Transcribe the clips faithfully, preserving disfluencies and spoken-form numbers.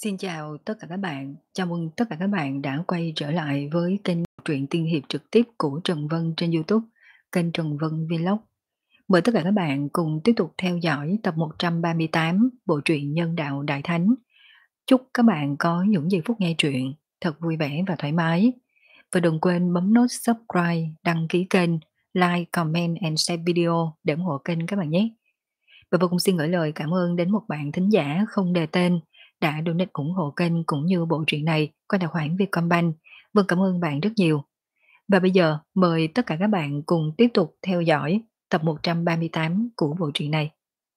Xin chào tất cả các bạn, chào mừng tất cả các bạn đã quay trở lại với kênh truyện tiên hiệp trực tiếp của Trần Vân trên YouTube, kênh Trần Vân Vlog. Mời tất cả các bạn cùng tiếp tục theo dõi tập một trăm ba mươi tám bộ truyện Nhân đạo Đại Thánh. Chúc các bạn có những giây phút nghe truyện thật vui vẻ và thoải mái. Và đừng quên bấm nút subscribe, đăng ký kênh, like, comment and share video để ủng hộ kênh các bạn nhé. Và vô cùng xin gửi lời cảm ơn đến một bạn thính giả không đề tên đã donate ủng hộ kênh cũng như bộ truyện này qua tài khoản Vietcombank. Vâng, cảm ơn bạn rất nhiều. Và bây giờ mời tất cả các bạn cùng tiếp tục theo dõi tập một trăm ba mươi tám của bộ truyện này.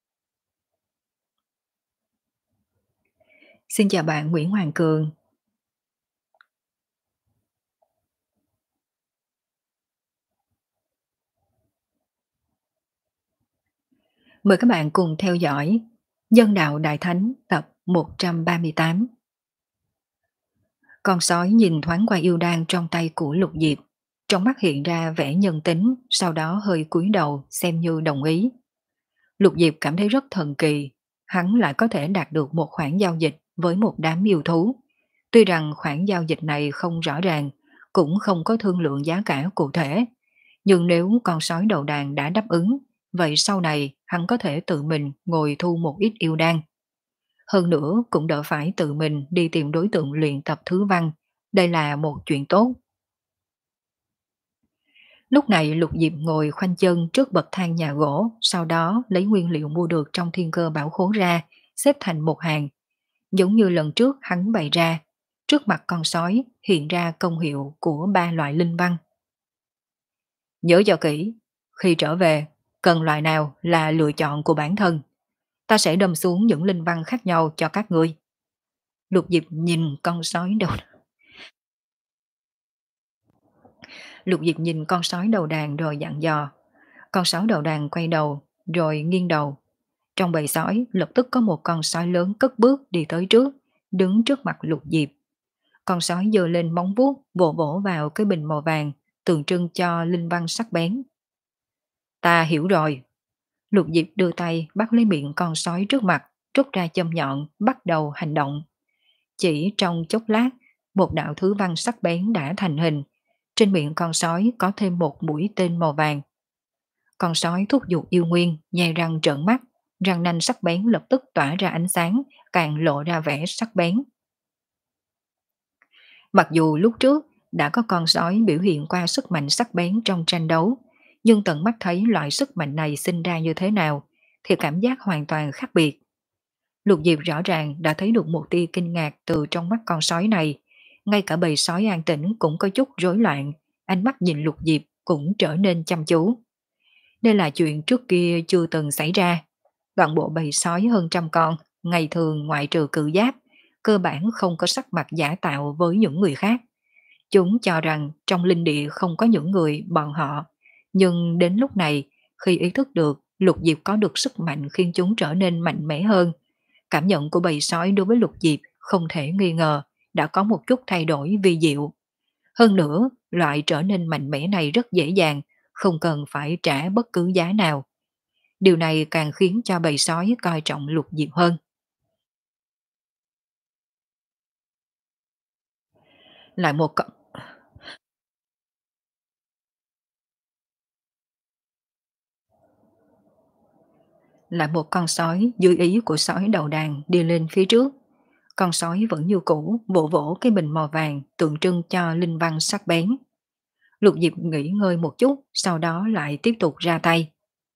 Xin chào bạn Nguyễn Hoàng Cường. Mời các bạn cùng theo dõi Nhân đạo Đại Thánh tập một trăm ba mươi tám. Con sói nhìn thoáng qua yêu đan trong tay của Lục Diệp, trong mắt hiện ra vẻ nhân tính, sau đó hơi cúi đầu xem như đồng ý. Lục Diệp cảm thấy rất thần kỳ, hắn lại có thể đạt được một khoản giao dịch với một đám yêu thú. Tuy rằng khoản giao dịch này không rõ ràng, cũng không có thương lượng giá cả cụ thể, nhưng nếu con sói đầu đàn đã đáp ứng, vậy sau này hắn có thể tự mình ngồi thu một ít yêu đan. Hơn nữa cũng đỡ phải tự mình đi tìm đối tượng luyện tập thứ văn, đây là một chuyện tốt. Lúc này Lục Diệp ngồi khoanh chân trước bậc thang nhà gỗ, sau đó lấy nguyên liệu mua được trong thiên cơ bảo khố ra, xếp thành một hàng. Giống như lần trước hắn bày ra, trước mặt con sói hiện ra công hiệu của ba loại linh văn. Nhớ cho kỹ, khi trở về, cần loại nào là lựa chọn của bản thân. Ta sẽ đâm xuống những linh văn khác nhau cho các ngươi. Lục Diệp nhìn con sói đầu Lục Diệp nhìn con sói đầu đàn rồi dặn dò. Con sói đầu đàn quay đầu, rồi nghiêng đầu. Trong bầy sói lập tức có một con sói lớn cất bước đi tới trước, đứng trước mặt Lục Diệp. Con sói giơ lên móng vuốt, vỗ vỗ vào cái bình màu vàng, tượng trưng cho linh văn sắc bén. Ta hiểu rồi. Lục Diệp đưa tay bắt lấy miệng con sói trước mặt, rút ra châm nhọn, bắt đầu hành động. Chỉ trong chốc lát, một đạo thứ văn sắc bén đã thành hình. Trên miệng con sói có thêm một mũi tên màu vàng. Con sói thúc giục yêu nguyên, nhai răng trợn mắt, răng nanh sắc bén lập tức tỏa ra ánh sáng, càng lộ ra vẻ sắc bén. Mặc dù lúc trước đã có con sói biểu hiện qua sức mạnh sắc bén trong tranh đấu, nhưng tận mắt thấy loại sức mạnh này sinh ra như thế nào, thì cảm giác hoàn toàn khác biệt. Lục Diệp rõ ràng đã thấy được một tia kinh ngạc từ trong mắt con sói này, ngay cả bầy sói an tĩnh cũng có chút rối loạn, ánh mắt nhìn Lục Diệp cũng trở nên chăm chú. Đây là chuyện trước kia chưa từng xảy ra. Toàn bộ bầy sói hơn trăm con, ngày thường ngoại trừ cự giáp, cơ bản không có sắc mặt giả tạo với những người khác. Chúng cho rằng trong linh địa không có những người bọn họ, nhưng đến lúc này, khi ý thức được Lục Diệp có được sức mạnh khiến chúng trở nên mạnh mẽ hơn, cảm nhận của bầy sói đối với Lục Diệp không thể nghi ngờ đã có một chút thay đổi vi diệu. Hơn nữa, loại trở nên mạnh mẽ này rất dễ dàng, không cần phải trả bất cứ giá nào. Điều này càng khiến cho bầy sói coi trọng Lục Diệp hơn. Lại một con Lại một con sói dưới ý của sói đầu đàn đi lên phía trước. Con sói vẫn như cũ, vỗ vỗ cái bình màu vàng tượng trưng cho linh văn sắc bén. Lục Diệp nghỉ ngơi một chút, sau đó lại tiếp tục ra tay.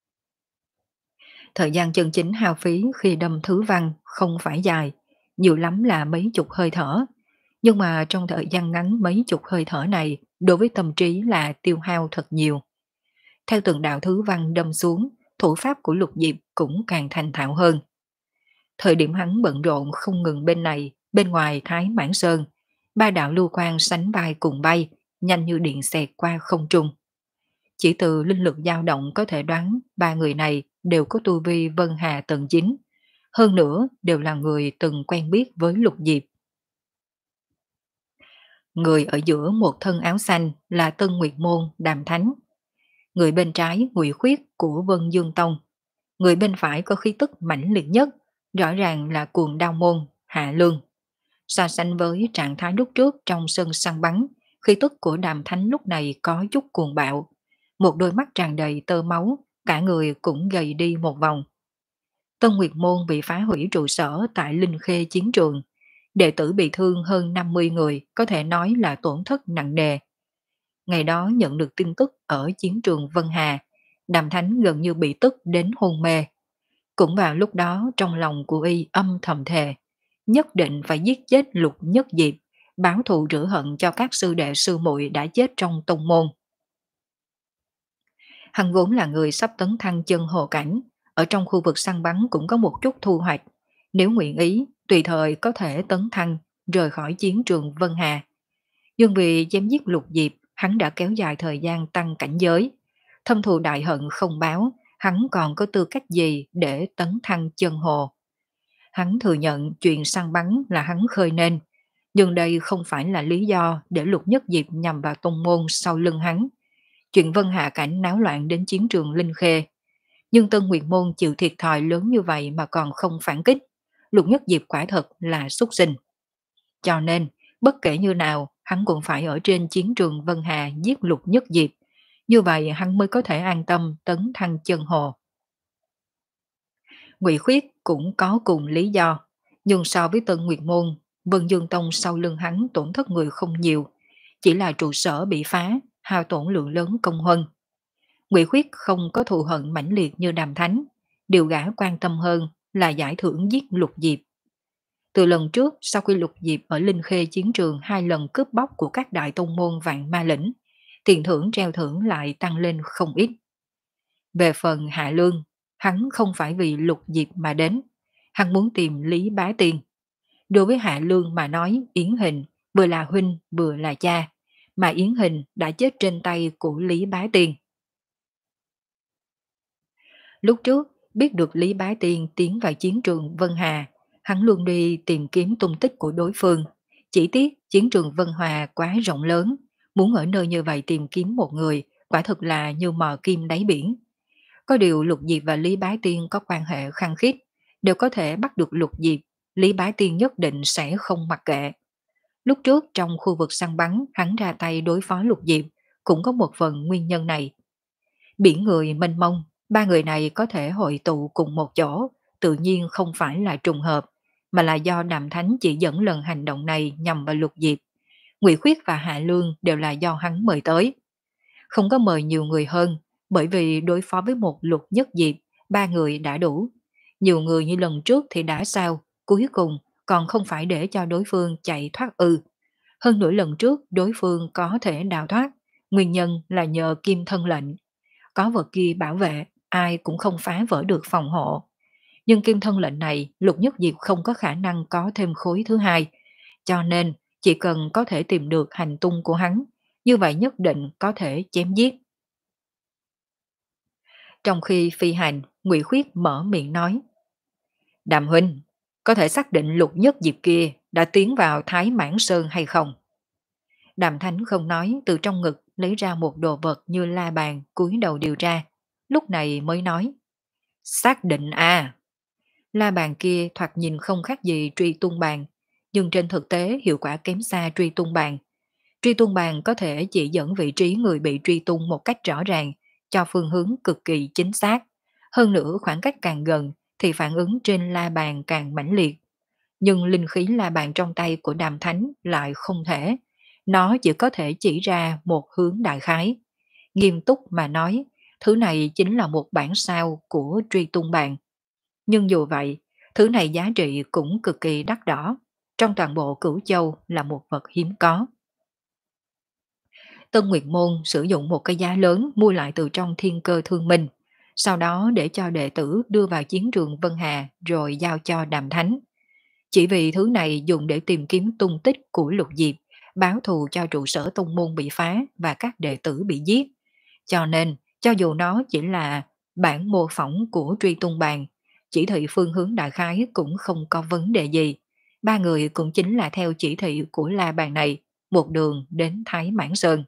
Thời gian chân chính hao phí khi đâm thứ văn không phải dài, nhiều lắm là mấy chục hơi thở. Nhưng mà trong thời gian ngắn mấy chục hơi thở này, đối với tâm trí là tiêu hao thật nhiều. Theo từng đạo thứ văn đâm xuống, thủ pháp của Lục Diệp cũng càng thành thạo hơn. Thời điểm hắn bận rộn không ngừng bên này, bên ngoài Thái Mãn Sơn, ba đạo lưu quang sánh vai cùng bay, nhanh như điện xẹt qua không trung. Chỉ từ linh lực dao động có thể đoán ba người này đều có tu vi Vân Hà tầng chín, hơn nữa đều là người từng quen biết với Lục Diệp. Người ở giữa một thân áo xanh là Tân Nguyệt Môn Đàm Thánh. Người bên trái Ngụy Khuyết của Vân Dương Tông. Người bên phải có khí tức mãnh liệt nhất, rõ ràng là Cuồng Đao Môn Hạ Lương. So sánh với trạng thái lúc trước trong sân săn bắn, khí tức của Đàm Thánh lúc này có chút cuồng bạo. Một đôi mắt tràn đầy tơ máu, cả người cũng gầy đi một vòng. Tân Nguyệt Môn bị phá hủy trụ sở tại Linh Khê chiến trường. Đệ tử bị thương hơn năm mươi người, có thể nói là tổn thất nặng nề. Ngày đó nhận được tin tức ở chiến trường Vân Hà, Đàm Thánh gần như bị tức đến hôn mê. Cũng vào lúc đó trong lòng của y âm thầm thề, nhất định phải giết chết Lục Nhất Diệp, báo thù rửa hận cho các sư đệ sư muội đã chết trong tông môn. Hắn vốn là người sắp tấn thăng chân hồ cảnh, ở trong khu vực săn bắn cũng có một chút thu hoạch. Nếu nguyện ý, tùy thời có thể tấn thăng, rời khỏi chiến trường Vân Hà. Nhưng vì chém giết Lục Diệp, hắn đã kéo dài thời gian tăng cảnh giới. Thâm thù đại hận không báo, hắn còn có tư cách gì để tấn thăng chân hồ. Hắn thừa nhận chuyện săn bắn là hắn khơi nên, nhưng đây không phải là lý do để Lục Nhất Diệp nhằm vào tông môn sau lưng hắn. Chuyện Vân Hạ Cảnh náo loạn đến chiến trường Linh Khê. Nhưng Tân Nguyệt Môn chịu thiệt thòi lớn như vậy mà còn không phản kích. Lục Nhất Diệp quả thật là súc sinh. Cho nên, bất kể như nào, hắn cũng phải ở trên chiến trường Vân Hà giết Lục Nhất Diệp. Như vậy hắn mới có thể an tâm tấn thăng chân hồ. Ngụy Khuyết cũng có cùng lý do, nhưng so với Tân Nguyệt Môn, Vân Dương Tông sau lưng hắn tổn thất người không nhiều, chỉ là trụ sở bị phá, hao tổn lượng lớn công huân. Ngụy Khuyết không có thù hận mãnh liệt như Đàm Thánh, điều gã quan tâm hơn là giải thưởng giết Lục Diệp. Từ lần trước, sau khi Lục Diệp ở Linh Khê chiến trường hai lần cướp bóc của các đại tông môn Vạn Ma Lĩnh, tiền thưởng treo thưởng lại tăng lên không ít. Về phần Hạ Lương, hắn không phải vì Lục Diệp mà đến, hắn muốn tìm Lý Bá Tiên. Đối với Hạ Lương mà nói, Yến Hình vừa là huynh vừa là cha, mà Yến Hình đã chết trên tay của Lý Bá Tiên. Lúc trước, biết được Lý Bá Tiên tiến vào chiến trường Vân Hà, hắn luôn đi tìm kiếm tung tích của đối phương. Chỉ tiếc chiến trường Vân Hòa quá rộng lớn, muốn ở nơi như vậy tìm kiếm một người, quả thực là như mò kim đáy biển. Có điều Lục Diệp và Lý Bá Tiên có quan hệ khăng khít, đều có thể bắt được Lục Diệp, Lý Bá Tiên nhất định sẽ không mặc kệ. Lúc trước trong khu vực săn bắn, hắn ra tay đối phó Lục Diệp, cũng có một phần nguyên nhân này. Biển người mênh mông, ba người này có thể hội tụ cùng một chỗ, tự nhiên không phải là trùng hợp, mà là do Đàm Thánh chỉ dẫn lần hành động này nhằm vào Lục Diệp. Ngụy Khuyết và Hạ Lương đều là do hắn mời tới. Không có mời nhiều người hơn, bởi vì đối phó với một Lục Nhất Diệp, ba người đã đủ. Nhiều người như lần trước thì đã sao, cuối cùng còn không phải để cho đối phương chạy thoát ư. Hơn nữa lần trước đối phương có thể đào thoát, nguyên nhân là nhờ kim thân lệnh. Có vật kia bảo vệ, ai cũng không phá vỡ được phòng hộ. Nhưng kim thân lệnh này, Lục Nhất Diệp không có khả năng có thêm khối thứ hai, cho nên chỉ cần có thể tìm được hành tung của hắn, như vậy nhất định có thể chém giết. Trong khi phi hành, Ngụy Khuyết mở miệng nói: Đàm huynh, có thể xác định Lục Nhất Diệp kia đã tiến vào Thái Mãn Sơn hay không? Đàm Thánh không nói, từ trong ngực lấy ra một đồ vật như la bàn, cúi đầu điều tra. Lúc này mới nói: Xác định à. La bàn kia thoạt nhìn không khác gì truy tung bàn, nhưng trên thực tế hiệu quả kém xa truy tung bàn. Truy tung bàn có thể chỉ dẫn vị trí người bị truy tung một cách rõ ràng, cho phương hướng cực kỳ chính xác. Hơn nữa khoảng cách càng gần thì phản ứng trên la bàn càng mãnh liệt. Nhưng linh khí la bàn trong tay của Đàm Thánh lại không thể. Nó chỉ có thể chỉ ra một hướng đại khái. Nghiêm túc mà nói, thứ này chính là một bản sao của truy tung bàn. Nhưng dù vậy, thứ này giá trị cũng cực kỳ đắt đỏ. Trong toàn bộ Cửu Châu là một vật hiếm có. Tân Nguyệt Môn sử dụng một cái giá lớn mua lại từ trong Thiên Cơ Thương Minh, sau đó để cho đệ tử đưa vào chiến trường Vân Hà rồi giao cho Đàm Thánh. Chỉ vì thứ này dùng để tìm kiếm tung tích của Lục Diệp, báo thù cho trụ sở tông môn bị phá và các đệ tử bị giết. Cho nên, cho dù nó chỉ là bản mô phỏng của truy tung bàn, chỉ thị phương hướng đại khái cũng không có vấn đề gì. Ba người cũng chính là theo chỉ thị của la bàn này, một đường đến Thái Mãn Sơn.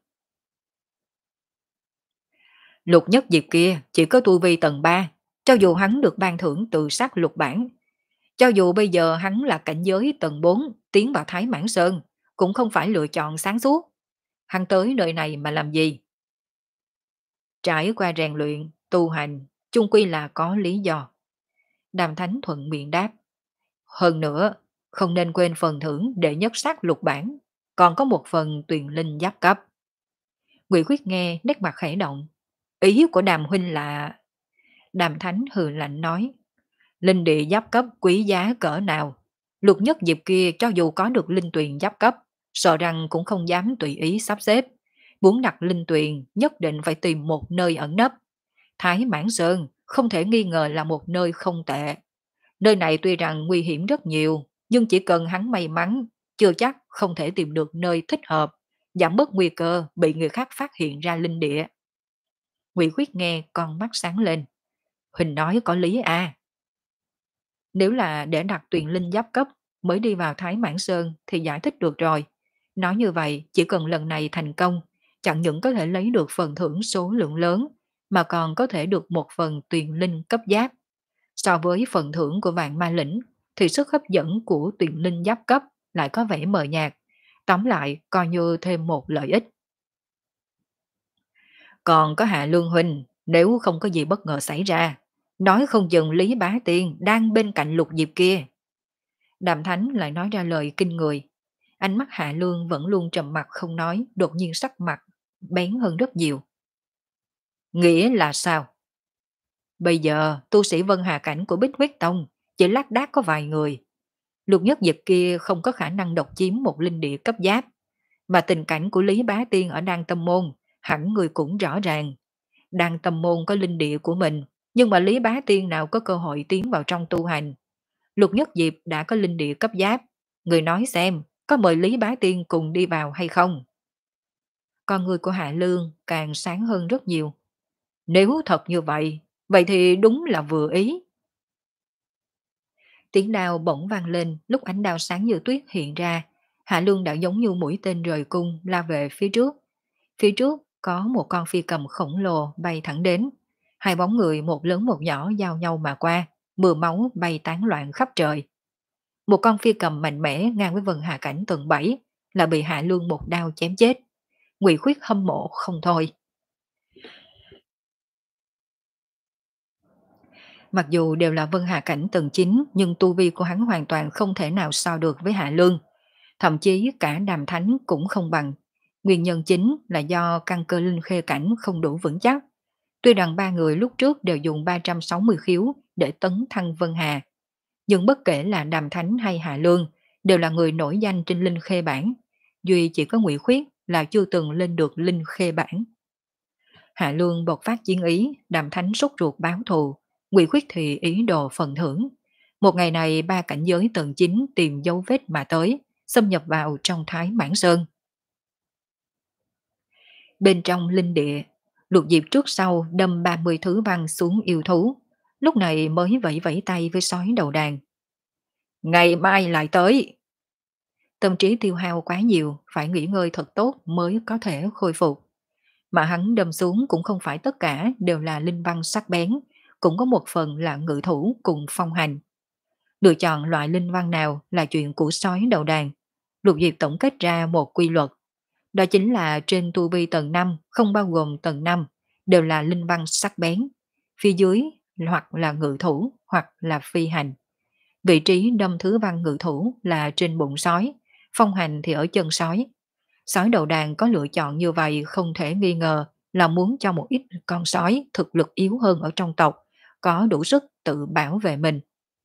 Lục Nhất Diệp kia chỉ có tu vi tầng ba, cho dù hắn được ban thưởng tự sát lục bản. Cho dù bây giờ hắn là cảnh giới tầng bốn, tiến vào Thái Mãn Sơn cũng không phải lựa chọn sáng suốt. Hắn tới nơi này mà làm gì? Trải qua rèn luyện, tu hành, chung quy là có lý do. Đàm Thánh thuận miệng đáp. Hơn nữa, không nên quên phần thưởng đệ nhất sắc lục bản, còn có một phần tuyền linh giáp cấp. Ngụy Khuyết nghe nét mặt khẽ động. Ý của Đàm huynh là... Đàm Thánh hừ lạnh nói. Linh địa giáp cấp quý giá cỡ nào? Lục nhất dịp kia cho dù có được linh tuyền giáp cấp, sợ rằng cũng không dám tùy ý sắp xếp. Muốn đặt linh tuyền nhất định phải tìm một nơi ẩn nấp. Thái Mãn Sơn không thể nghi ngờ là một nơi không tệ. Nơi này tuy rằng nguy hiểm rất nhiều, nhưng chỉ cần hắn may mắn, chưa chắc không thể tìm được nơi thích hợp, giảm bớt nguy cơ bị người khác phát hiện ra linh địa. Ngụy Khuyết nghe con mắt sáng lên. Huỳnh nói có lý à. Nếu là để đặt tuyền linh giáp cấp mới đi vào Thái Mãn Sơn thì giải thích được rồi. Nói như vậy, chỉ cần lần này thành công, chẳng những có thể lấy được phần thưởng số lượng lớn, mà còn có thể được một phần tuyền linh cấp giáp. So với phần thưởng của vạn ma lĩnh, thì sức hấp dẫn của tuyền linh giáp cấp lại có vẻ mờ nhạt. Tóm lại, coi như thêm một lợi ích. Còn có Hạ Lương huynh, nếu không có gì bất ngờ xảy ra, nói không chừng Lý Bá Tiên đang bên cạnh Lục Diệp kia. Đàm Thánh lại nói ra lời kinh người. Ánh mắt Hạ Lương vẫn luôn trầm mặc không nói, đột nhiên sắc mặt bén hơn rất nhiều. Nghĩa là sao? Bây giờ tu sĩ Vân Hà Cảnh của Bích Huyết Tông chỉ lác đác có vài người. Lục nhất dịch kia không có khả năng độc chiếm một linh địa cấp giáp. Mà tình cảnh của Lý Bá Tiên ở Đan Tâm Môn hẳn người cũng rõ ràng. Đan Tâm Môn có linh địa của mình, nhưng mà Lý Bá Tiên nào có cơ hội tiến vào trong tu hành. Lục Nhất Diệp đã có linh địa cấp giáp. Người nói xem, có mời Lý Bá Tiên cùng đi vào hay không? Con người của Hạ Lương càng sáng hơn rất nhiều. Nếu thật như vậy, vậy thì đúng là vừa ý. Tiếng đao bỗng vang lên lúc ánh đao sáng như tuyết hiện ra. Hạ Lương đã giống như mũi tên rời cung la về phía trước. Phía trước có một con phi cầm khổng lồ bay thẳng đến. Hai bóng người một lớn một nhỏ giao nhau mà qua, mưa máu bay tán loạn khắp trời. Một con phi cầm mạnh mẽ ngang với Vân Hà Cảnh tầng bảy là bị Hạ Lương một đao chém chết. Ngụy Khuyết hâm mộ không thôi. Mặc dù đều là Vân Hà Cảnh tầng chín, nhưng tu vi của hắn hoàn toàn không thể nào so được với Hạ Lương. Thậm chí cả Đàm Thánh cũng không bằng. Nguyên nhân chính là do căn cơ linh khê cảnh không đủ vững chắc. Tuy rằng ba người lúc trước đều dùng ba trăm sáu mươi khiếu để tấn thăng Vân Hà, nhưng bất kể là Đàm Thánh hay Hạ Lương đều là người nổi danh trên linh khê bản. Duy chỉ có Ngụy Khuyết là chưa từng lên được linh khê bản. Hạ Lương bộc phát chiến ý, Đàm Thánh sốt ruột báo thù, Ngụy Khuyết thì ý đồ phần thưởng. Một ngày này ba cảnh giới tầng chín tìm dấu vết mà tới, xâm nhập vào trong Thái Mãn Sơn. Bên trong linh địa, Lục Diệp trước sau đâm ba mươi thứ văn xuống yêu thú, lúc này mới vẫy vẫy tay với sói đầu đàn. Ngày mai lại tới. Tâm trí tiêu hao quá nhiều, phải nghỉ ngơi thật tốt mới có thể khôi phục. Mà hắn đâm xuống cũng không phải tất cả đều là linh văn sắc bén, cũng có một phần là ngự thủ cùng phong hành. Lựa chọn loại linh văn nào là chuyện của sói đầu đàn. Lục Diệp tổng kết ra một quy luật. Đó chính là trên tu vi tầng năm, không bao gồm tầng năm, đều là linh văn sắc bén. Phía dưới hoặc là ngự thủ hoặc là phi hành. Vị trí đâm thứ văn ngự thủ là trên bụng sói, phong hành thì ở chân sói. Sói đầu đàn có lựa chọn như vậy không thể nghi ngờ là muốn cho một ít con sói thực lực yếu hơn ở trong tộc, có đủ sức tự bảo vệ mình.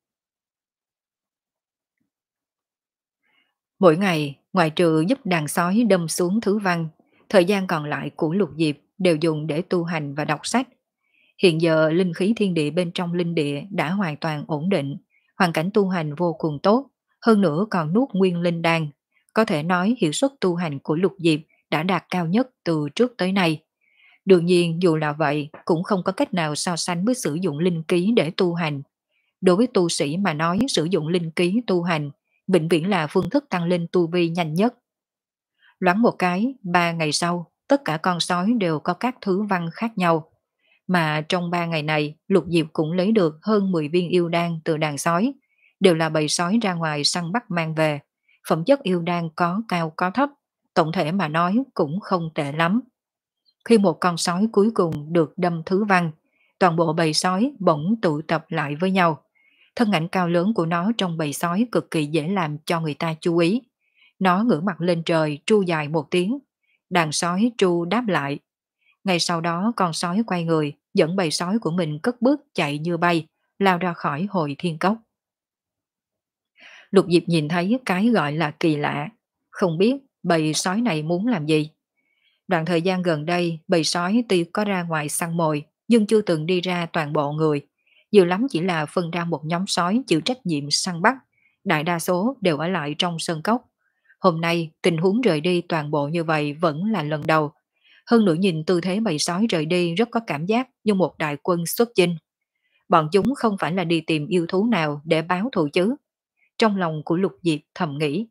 Mỗi ngày, ngoại trừ giúp đàn sói đâm xuống thứ văn, thời gian còn lại của Lục Diệp đều dùng để tu hành và đọc sách. Hiện giờ linh khí thiên địa bên trong linh địa đã hoàn toàn ổn định, hoàn cảnh tu hành vô cùng tốt, hơn nữa còn nuốt nguyên linh đan. Có thể nói hiệu suất tu hành của Lục Diệp đã đạt cao nhất từ trước tới nay. Đương nhiên dù là vậy cũng không có cách nào so sánh với sử dụng linh ký để tu hành. Đối với tu sĩ mà nói sử dụng linh ký tu hành, vĩnh viễn là phương thức tăng lên tu vi nhanh nhất. Loáng một cái, ba ngày sau, tất cả con sói đều có các thứ văn khác nhau. Mà trong ba ngày này, Lục Diệp cũng lấy được hơn mười viên yêu đan từ đàn sói, đều là bầy sói ra ngoài săn bắt mang về, Phẩm chất yêu đan có cao có thấp, tổng thể mà nói cũng không tệ lắm. Khi một con sói cuối cùng được đâm thứ văn, toàn bộ bầy sói bỗng tụ tập lại với nhau. Thân ảnh cao lớn của nó trong bầy sói cực kỳ dễ làm cho người ta chú ý. Nó ngửa mặt lên trời tru dài một tiếng. Đàn sói tru đáp lại. Ngay sau đó con sói quay người, dẫn bầy sói của mình cất bước chạy như bay, lao ra khỏi hội thiên cốc. Lục Diệp nhìn thấy cái gọi là kỳ lạ, không biết bầy sói này muốn làm gì. Đoạn thời gian gần đây, bầy sói tuy có ra ngoài săn mồi, nhưng chưa từng đi ra toàn bộ người. Nhiều lắm chỉ là phân ra một nhóm sói chịu trách nhiệm săn bắt, đại đa số đều ở lại trong sơn cốc. Hôm nay, tình huống rời đi toàn bộ như vậy vẫn là lần đầu. Hơn nữa nhìn tư thế bầy sói rời đi rất có cảm giác như một đại quân xuất chinh. Bọn chúng không phải là đi tìm yêu thú nào để báo thù chứ. Trong lòng của Lục Diệp thầm nghĩ.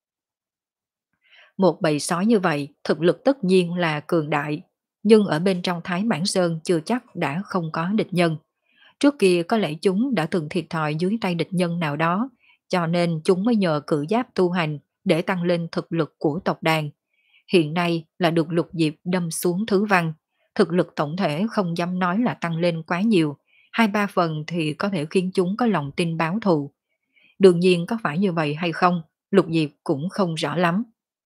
Một bầy sói như vậy, thực lực tất nhiên là cường đại, nhưng ở bên trong Thái Mãn Sơn chưa chắc đã không có địch nhân. Trước kia có lẽ chúng đã từng thiệt thòi dưới tay địch nhân nào đó, cho nên chúng mới nhờ cự giáp tu hành để tăng lên thực lực của tộc đàn. Hiện nay là được Lục Diệp đâm xuống thứ văn, thực lực tổng thể không dám nói là tăng lên quá nhiều, hai ba phần thì có thể khiến chúng có lòng tin báo thù. Đương nhiên có phải như vậy hay không, Lục Diệp cũng không rõ lắm.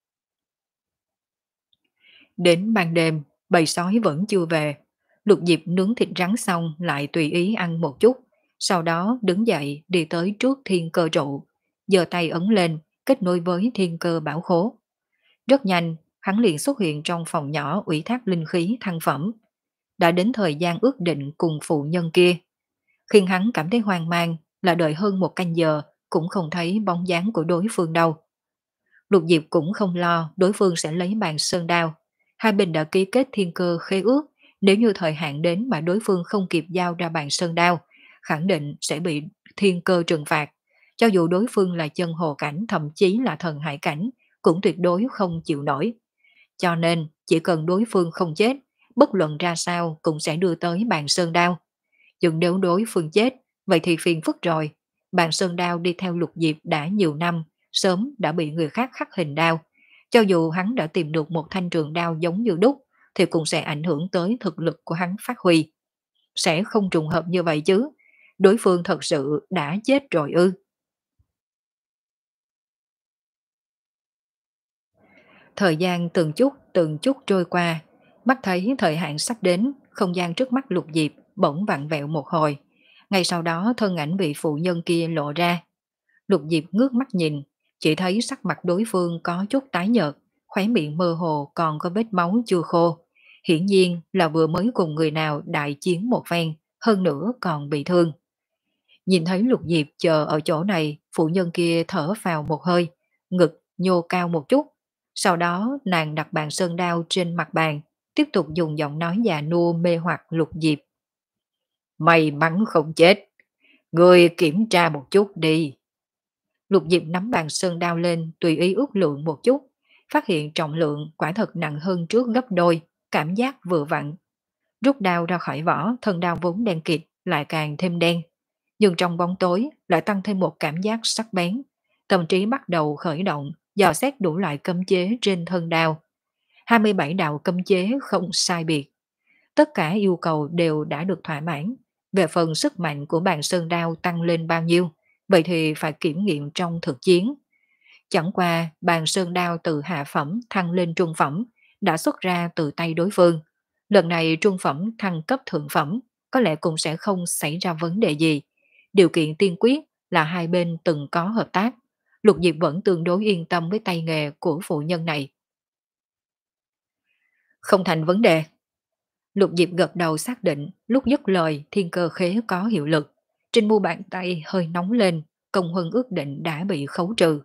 Đến ban đêm, bầy sói vẫn chưa về. Lục Diệp nướng thịt rắn xong lại tùy ý ăn một chút, sau đó đứng dậy đi tới trước thiên cơ trụ, giơ tay ấn lên, kết nối với thiên cơ bảo khố. Rất nhanh, hắn liền xuất hiện trong phòng nhỏ ủy thác linh khí thăng phẩm. Đã đến thời gian ước định cùng phụ nhân kia. Khiến hắn cảm thấy hoang mang là đợi hơn một canh giờ cũng không thấy bóng dáng của đối phương đâu. Lục Diệp cũng không lo đối phương sẽ lấy bàn sơn đao. Hai bên đã ký kết thiên cơ khế ước, nếu như thời hạn đến mà đối phương không kịp giao ra bàn sơn đao, khẳng định sẽ bị thiên cơ trừng phạt. Cho dù đối phương là chân hồ cảnh thậm chí là thần hải cảnh, cũng tuyệt đối không chịu nổi. Cho nên, chỉ cần đối phương không chết, bất luận ra sao cũng sẽ đưa tới bàn sơn đao. Nhưng nếu đối phương chết, vậy thì phiền phức rồi. Bàn sơn đao đi theo Lục Diệp đã nhiều năm, sớm đã bị người khác khắc hình đao. Cho dù hắn đã tìm được một thanh trường đao giống như đúc, thì cũng sẽ ảnh hưởng tới thực lực của hắn phát huy. Sẽ không trùng hợp như vậy chứ. Đối phương thật sự đã chết rồi ư. Thời gian từng chút từng chút trôi qua, mắt thấy thời hạn sắp đến, không gian trước mắt Lục Diệp bỗng vặn vẹo một hồi. Ngay sau đó thân ảnh vị phụ nhân kia lộ ra. Lục Diệp ngước mắt nhìn, chỉ thấy sắc mặt đối phương có chút tái nhợt, khóe miệng mơ hồ còn có vết máu chưa khô. Hiển nhiên là vừa mới cùng người nào đại chiến một phen, hơn nữa còn bị thương. Nhìn thấy Lục Diệp chờ ở chỗ này, phụ nhân kia thở vào một hơi, ngực nhô cao một chút. Sau đó nàng đặt bàn sơn đao trên mặt bàn, tiếp tục dùng giọng nói già nua mê hoặc Lục Diệp. May mắn không chết, người kiểm tra một chút đi. Lục Diệp nắm bàn sơn đao lên tùy ý ước lượng một chút, phát hiện trọng lượng quả thật nặng hơn trước gấp đôi, cảm giác vừa vặn. Rút đao ra khỏi vỏ, thân đao vốn đen kịt lại càng thêm đen. Nhưng trong bóng tối lại tăng thêm một cảm giác sắc bén. Tâm trí bắt đầu khởi động, dò xét đủ loại cấm chế trên thân đao. hai mươi bảy đạo cấm chế không sai biệt. Tất cả yêu cầu đều đã được thỏa mãn. Về phần sức mạnh của bàn sơn đao tăng lên bao nhiêu, vậy thì phải kiểm nghiệm trong thực chiến. Chẳng qua bàn sơn đao từ hạ phẩm thăng lên trung phẩm đã xuất ra từ tay đối phương. Lần này trung phẩm thăng cấp thượng phẩm có lẽ cũng sẽ không xảy ra vấn đề gì. Điều kiện tiên quyết là hai bên từng có hợp tác. Lục Diệp vẫn tương đối yên tâm với tay nghề của phụ nhân này. Không thành vấn đề. Lục Diệp gật đầu xác định, lúc dứt lời thiên cơ khế có hiệu lực. Trên mu bàn tay hơi nóng lên, công huân ước định đã bị khấu trừ.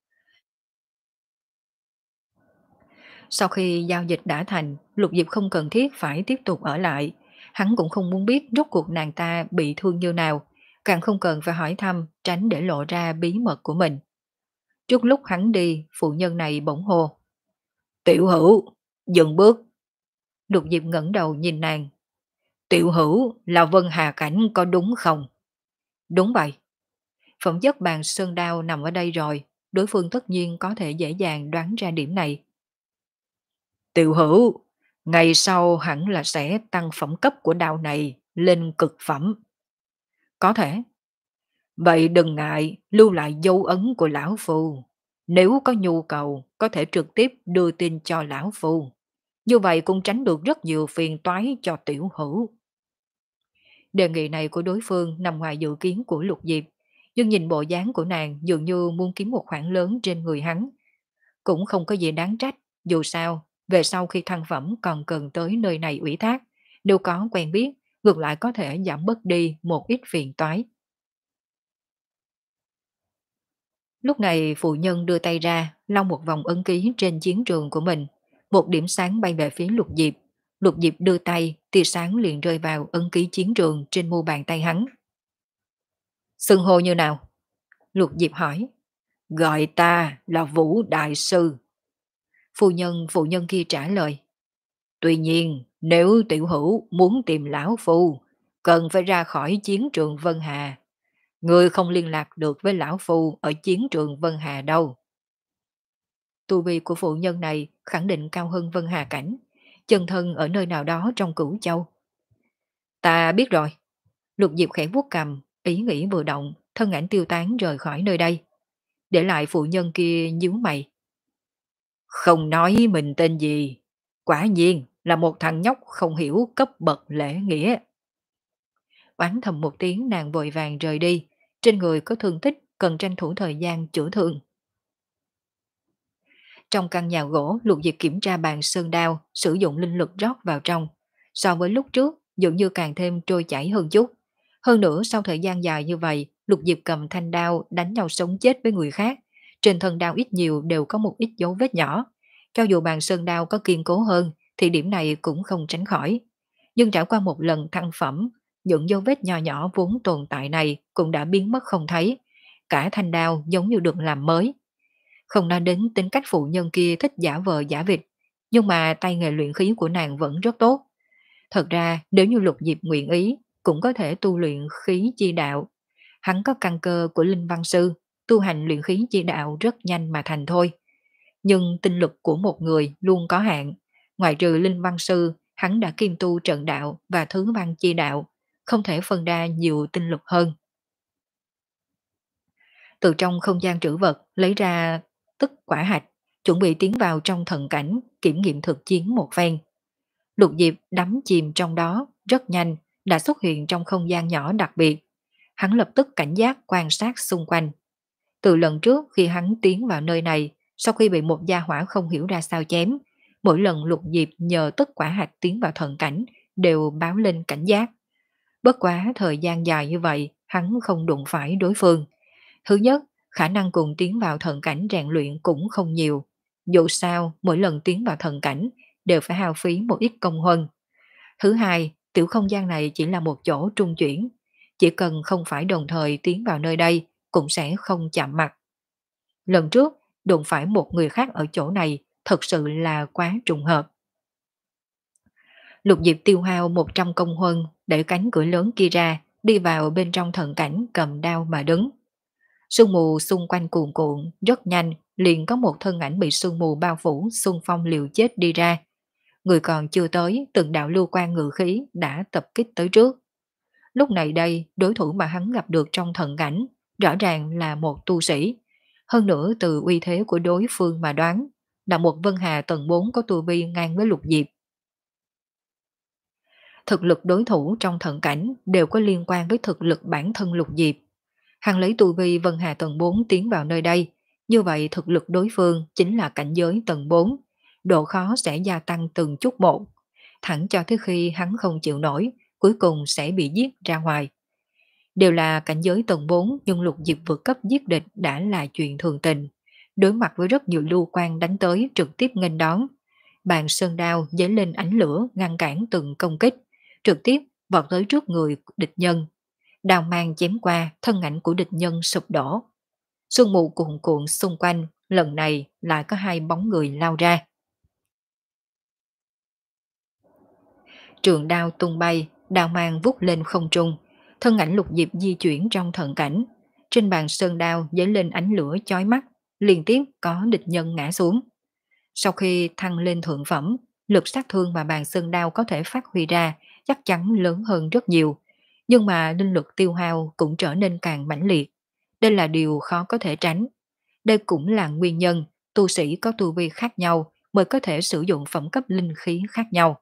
Sau khi giao dịch đã thành, Lục Diệp không cần thiết phải tiếp tục ở lại. Hắn cũng không muốn biết rốt cuộc nàng ta bị thương như nào, càng không cần phải hỏi thăm tránh để lộ ra bí mật của mình. Trước lúc hắn đi, phụ nhân này bỗng hô. Tiểu Hữu, dừng bước. Lục Diệp ngẩng đầu nhìn nàng. Tiểu Hữu là Vân Hà Cảnh có đúng không? Đúng vậy. Phẩm chất bàn sơn đao nằm ở đây rồi. đối phương tất nhiên có thể dễ dàng đoán ra điểm này. Tiểu hữu, ngày sau hẳn là sẽ tăng phẩm cấp của đao này lên cực phẩm. Có thể. Vậy đừng ngại lưu lại dấu ấn của lão phu. Nếu có nhu cầu, có thể trực tiếp đưa tin cho lão phu. Như vậy cũng tránh được rất nhiều phiền toái cho tiểu hữu. Đề nghị này của đối phương nằm ngoài dự kiến của Lục Diệp, nhưng nhìn bộ dáng của nàng dường như muốn kiếm một khoản lớn trên người hắn. Cũng không có gì đáng trách, dù sao, về sau khi thăng phẩm còn cần tới nơi này ủy thác, nếu có quen biết, ngược lại có thể giảm bớt đi một ít phiền toái. Lúc này phụ nhân đưa tay ra, lau một vòng ấn ký trên chiến trường của mình. Một điểm sáng bay về phía Lục Diệp. Lục Diệp đưa tay, tia sáng liền rơi vào ấn ký chiến trường trên mu bàn tay hắn. Xưng hô như nào? Lục Diệp hỏi. Gọi ta là Vũ Đại Sư. Phu nhân phụ nhân kia trả lời. Tuy nhiên, nếu tiểu hữu muốn tìm lão phu, cần phải ra khỏi chiến trường Vân Hà. Người không liên lạc được với lão phu ở chiến trường Vân Hà đâu. Tu vi của phụ nhân này khẳng định cao hơn Vân Hà cảnh, chân thân ở nơi nào đó trong Cửu Châu. Ta biết rồi. Lục Diệp khẽ vuốt cầm, ý nghĩ vừa động, thân ảnh tiêu tán rời khỏi nơi đây. Để lại phụ nhân kia nhíu mày. Không nói mình tên gì, quả nhiên là một thằng nhóc không hiểu cấp bậc lễ nghĩa. Oán thầm một tiếng, nàng vội vàng rời đi, trên người có thương tích cần tranh thủ thời gian chữa thương. Trong căn nhà gỗ, Lục Diệp kiểm tra bàn sơn đao, sử dụng linh lực rót vào trong. So với lúc trước, dường như càng thêm trôi chảy hơn chút. Hơn nữa, sau thời gian dài như vậy, Lục Diệp cầm thanh đao đánh nhau sống chết với người khác. Trên thân đao ít nhiều đều có một ít dấu vết nhỏ. Cho dù bàn sơn đao có kiên cố hơn, thì điểm này cũng không tránh khỏi. Nhưng trải qua một lần thăng phẩm, những dấu vết nhỏ nhỏ vốn tồn tại này cũng đã biến mất không thấy. Cả thanh đao giống như được làm mới. Không nói đến tính cách phụ nhân kia thích giả vờ giả vịt, nhưng mà tay nghề luyện khí của nàng vẫn rất tốt. Thật ra nếu như Lục Diệp nguyện ý, cũng có thể tu luyện khí chi đạo. Hắn có căn cơ của linh văn sư, tu hành luyện khí chi đạo rất nhanh mà thành thôi. Nhưng tinh lực của một người luôn có hạn. Ngoài trừ linh văn sư, hắn đã kiêm tu trận đạo và thứ văn chi đạo, không thể phân ra nhiều tinh lực hơn. Từ trong không gian trữ vật lấy ra tức quả hạch, chuẩn bị tiến vào trong thần cảnh, kiểm nghiệm thực chiến một phen. Lục Diệp đắm chìm trong đó, rất nhanh, đã xuất hiện trong không gian nhỏ đặc biệt. Hắn lập tức cảnh giác quan sát xung quanh. Từ lần trước khi hắn tiến vào nơi này, sau khi bị một gia hỏa không hiểu ra sao chém, mỗi lần Lục Diệp nhờ tất quả hạch tiến vào thần cảnh, đều báo lên cảnh giác. Bất quá thời gian dài như vậy, hắn không đụng phải đối phương. Thứ nhất, khả năng cùng tiến vào thần cảnh rèn luyện cũng không nhiều. Dù sao, mỗi lần tiến vào thần cảnh đều phải hao phí một ít công huân. Thứ hai, tiểu không gian này chỉ là một chỗ trung chuyển. Chỉ cần không phải đồng thời tiến vào nơi đây, cũng sẽ không chạm mặt. Lần trước, đụng phải một người khác ở chỗ này, thật sự là quá trùng hợp. Lục Diệp tiêu hao một trăm công huân, để cánh cửa lớn kia ra, đi vào bên trong thần cảnh cầm đao mà đứng. Sương mù xung quanh cuồn cuộn, rất nhanh, liền có một thân ảnh bị sương mù bao phủ xung phong liều chết đi ra. Người còn chưa tới, từng đạo lưu quan ngự khí đã tập kích tới trước. Lúc này đây, đối thủ mà hắn gặp được trong thần cảnh, rõ ràng là một tu sĩ. Hơn nữa từ uy thế của đối phương mà đoán, là một Vân Hà tầng bốn có tu vi ngang với Lục Diệp. Thực lực đối thủ trong thần cảnh đều có liên quan với thực lực bản thân Lục Diệp. Hắn lấy tu vi Vân Hà tầng bốn tiến vào nơi đây, như vậy thực lực đối phương chính là cảnh giới tầng bốn, độ khó sẽ gia tăng từng chút một, thẳng cho tới khi hắn không chịu nổi, cuối cùng sẽ bị giết ra ngoài. Đều là cảnh giới tầng bốn, nhưng Lục Diệp vượt cấp giết địch đã là chuyện thường tình. Đối mặt với rất nhiều lưu quan đánh tới trực tiếp nghênh đón, bàn sơn đao dấy lên ánh lửa ngăn cản từng công kích, trực tiếp vọt tới trước người địch nhân. Đao mang chém qua, thân ảnh của địch nhân sụp đổ. Sương mù cuồn cuộn xung quanh, lần này lại có hai bóng người lao ra. Trường đao tung bay, đao mang vút lên không trung, thân ảnh Lục Diệp di chuyển trong thần cảnh. Trên bàn sơn đao dấy lên ánh lửa chói mắt, liên tiếp có địch nhân ngã xuống. Sau khi thăng lên thượng phẩm, lực sát thương mà bàn sơn đao có thể phát huy ra chắc chắn lớn hơn rất nhiều, nhưng mà linh lực tiêu hao cũng trở nên càng mãnh liệt. Đây là điều khó có thể tránh. Đây cũng là nguyên nhân tu sĩ có tu vi khác nhau mới có thể sử dụng phẩm cấp linh khí khác nhau.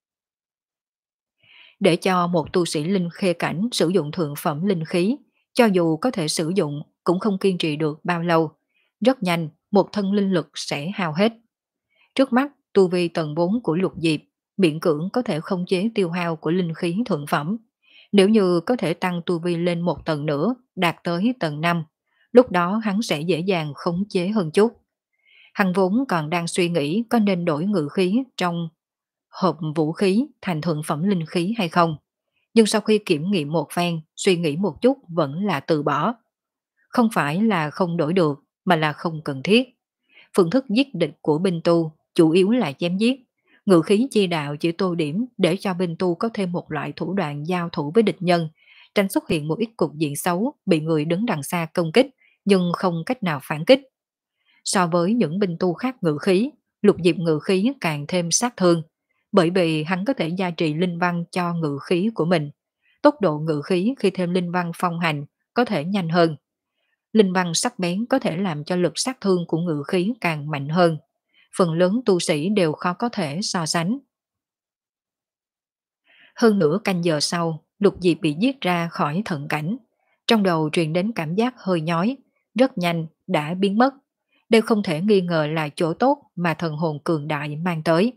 Để cho một tu sĩ linh khê cảnh sử dụng thượng phẩm linh khí, cho dù có thể sử dụng cũng không kiên trì được bao lâu. Rất nhanh, một thân linh lực sẽ hao hết. Trước mắt, tu vi tầng bốn của lục diệp, miễn cưỡng có thể khống chế tiêu hao của linh khí thượng phẩm. Nếu như có thể tăng tu vi lên một tầng nữa, đạt tới tầng năm, lúc đó hắn sẽ dễ dàng khống chế hơn chút. Hắn vốn còn đang suy nghĩ có nên đổi ngự khí trong hộp vũ khí thành thượng phẩm linh khí hay không. Nhưng sau khi kiểm nghiệm một phen, suy nghĩ một chút vẫn là từ bỏ. Không phải là không đổi được, mà là không cần thiết. Phương thức giết địch của binh tu chủ yếu là chém giết. Ngự khí chi đạo chỉ tô điểm để cho binh tu có thêm một loại thủ đoạn giao thủ với địch nhân, tránh xuất hiện một ít cục diện xấu bị người đứng đằng xa công kích, nhưng không cách nào phản kích. So với những binh tu khác ngự khí, lục diệp ngự khí càng thêm sát thương, bởi vì hắn có thể gia trì linh văn cho ngự khí của mình. Tốc độ ngự khí khi thêm linh văn phong hành có thể nhanh hơn. Linh văn sắc bén có thể làm cho lực sát thương của ngự khí càng mạnh hơn. Phần lớn tu sĩ đều khó có thể so sánh. Hơn nửa canh giờ sau, lục diệp bị giết ra khỏi thận cảnh. Trong đầu truyền đến cảm giác hơi nhói, rất nhanh đã biến mất. Đây không thể nghi ngờ là chỗ tốt mà thần hồn cường đại mang tới.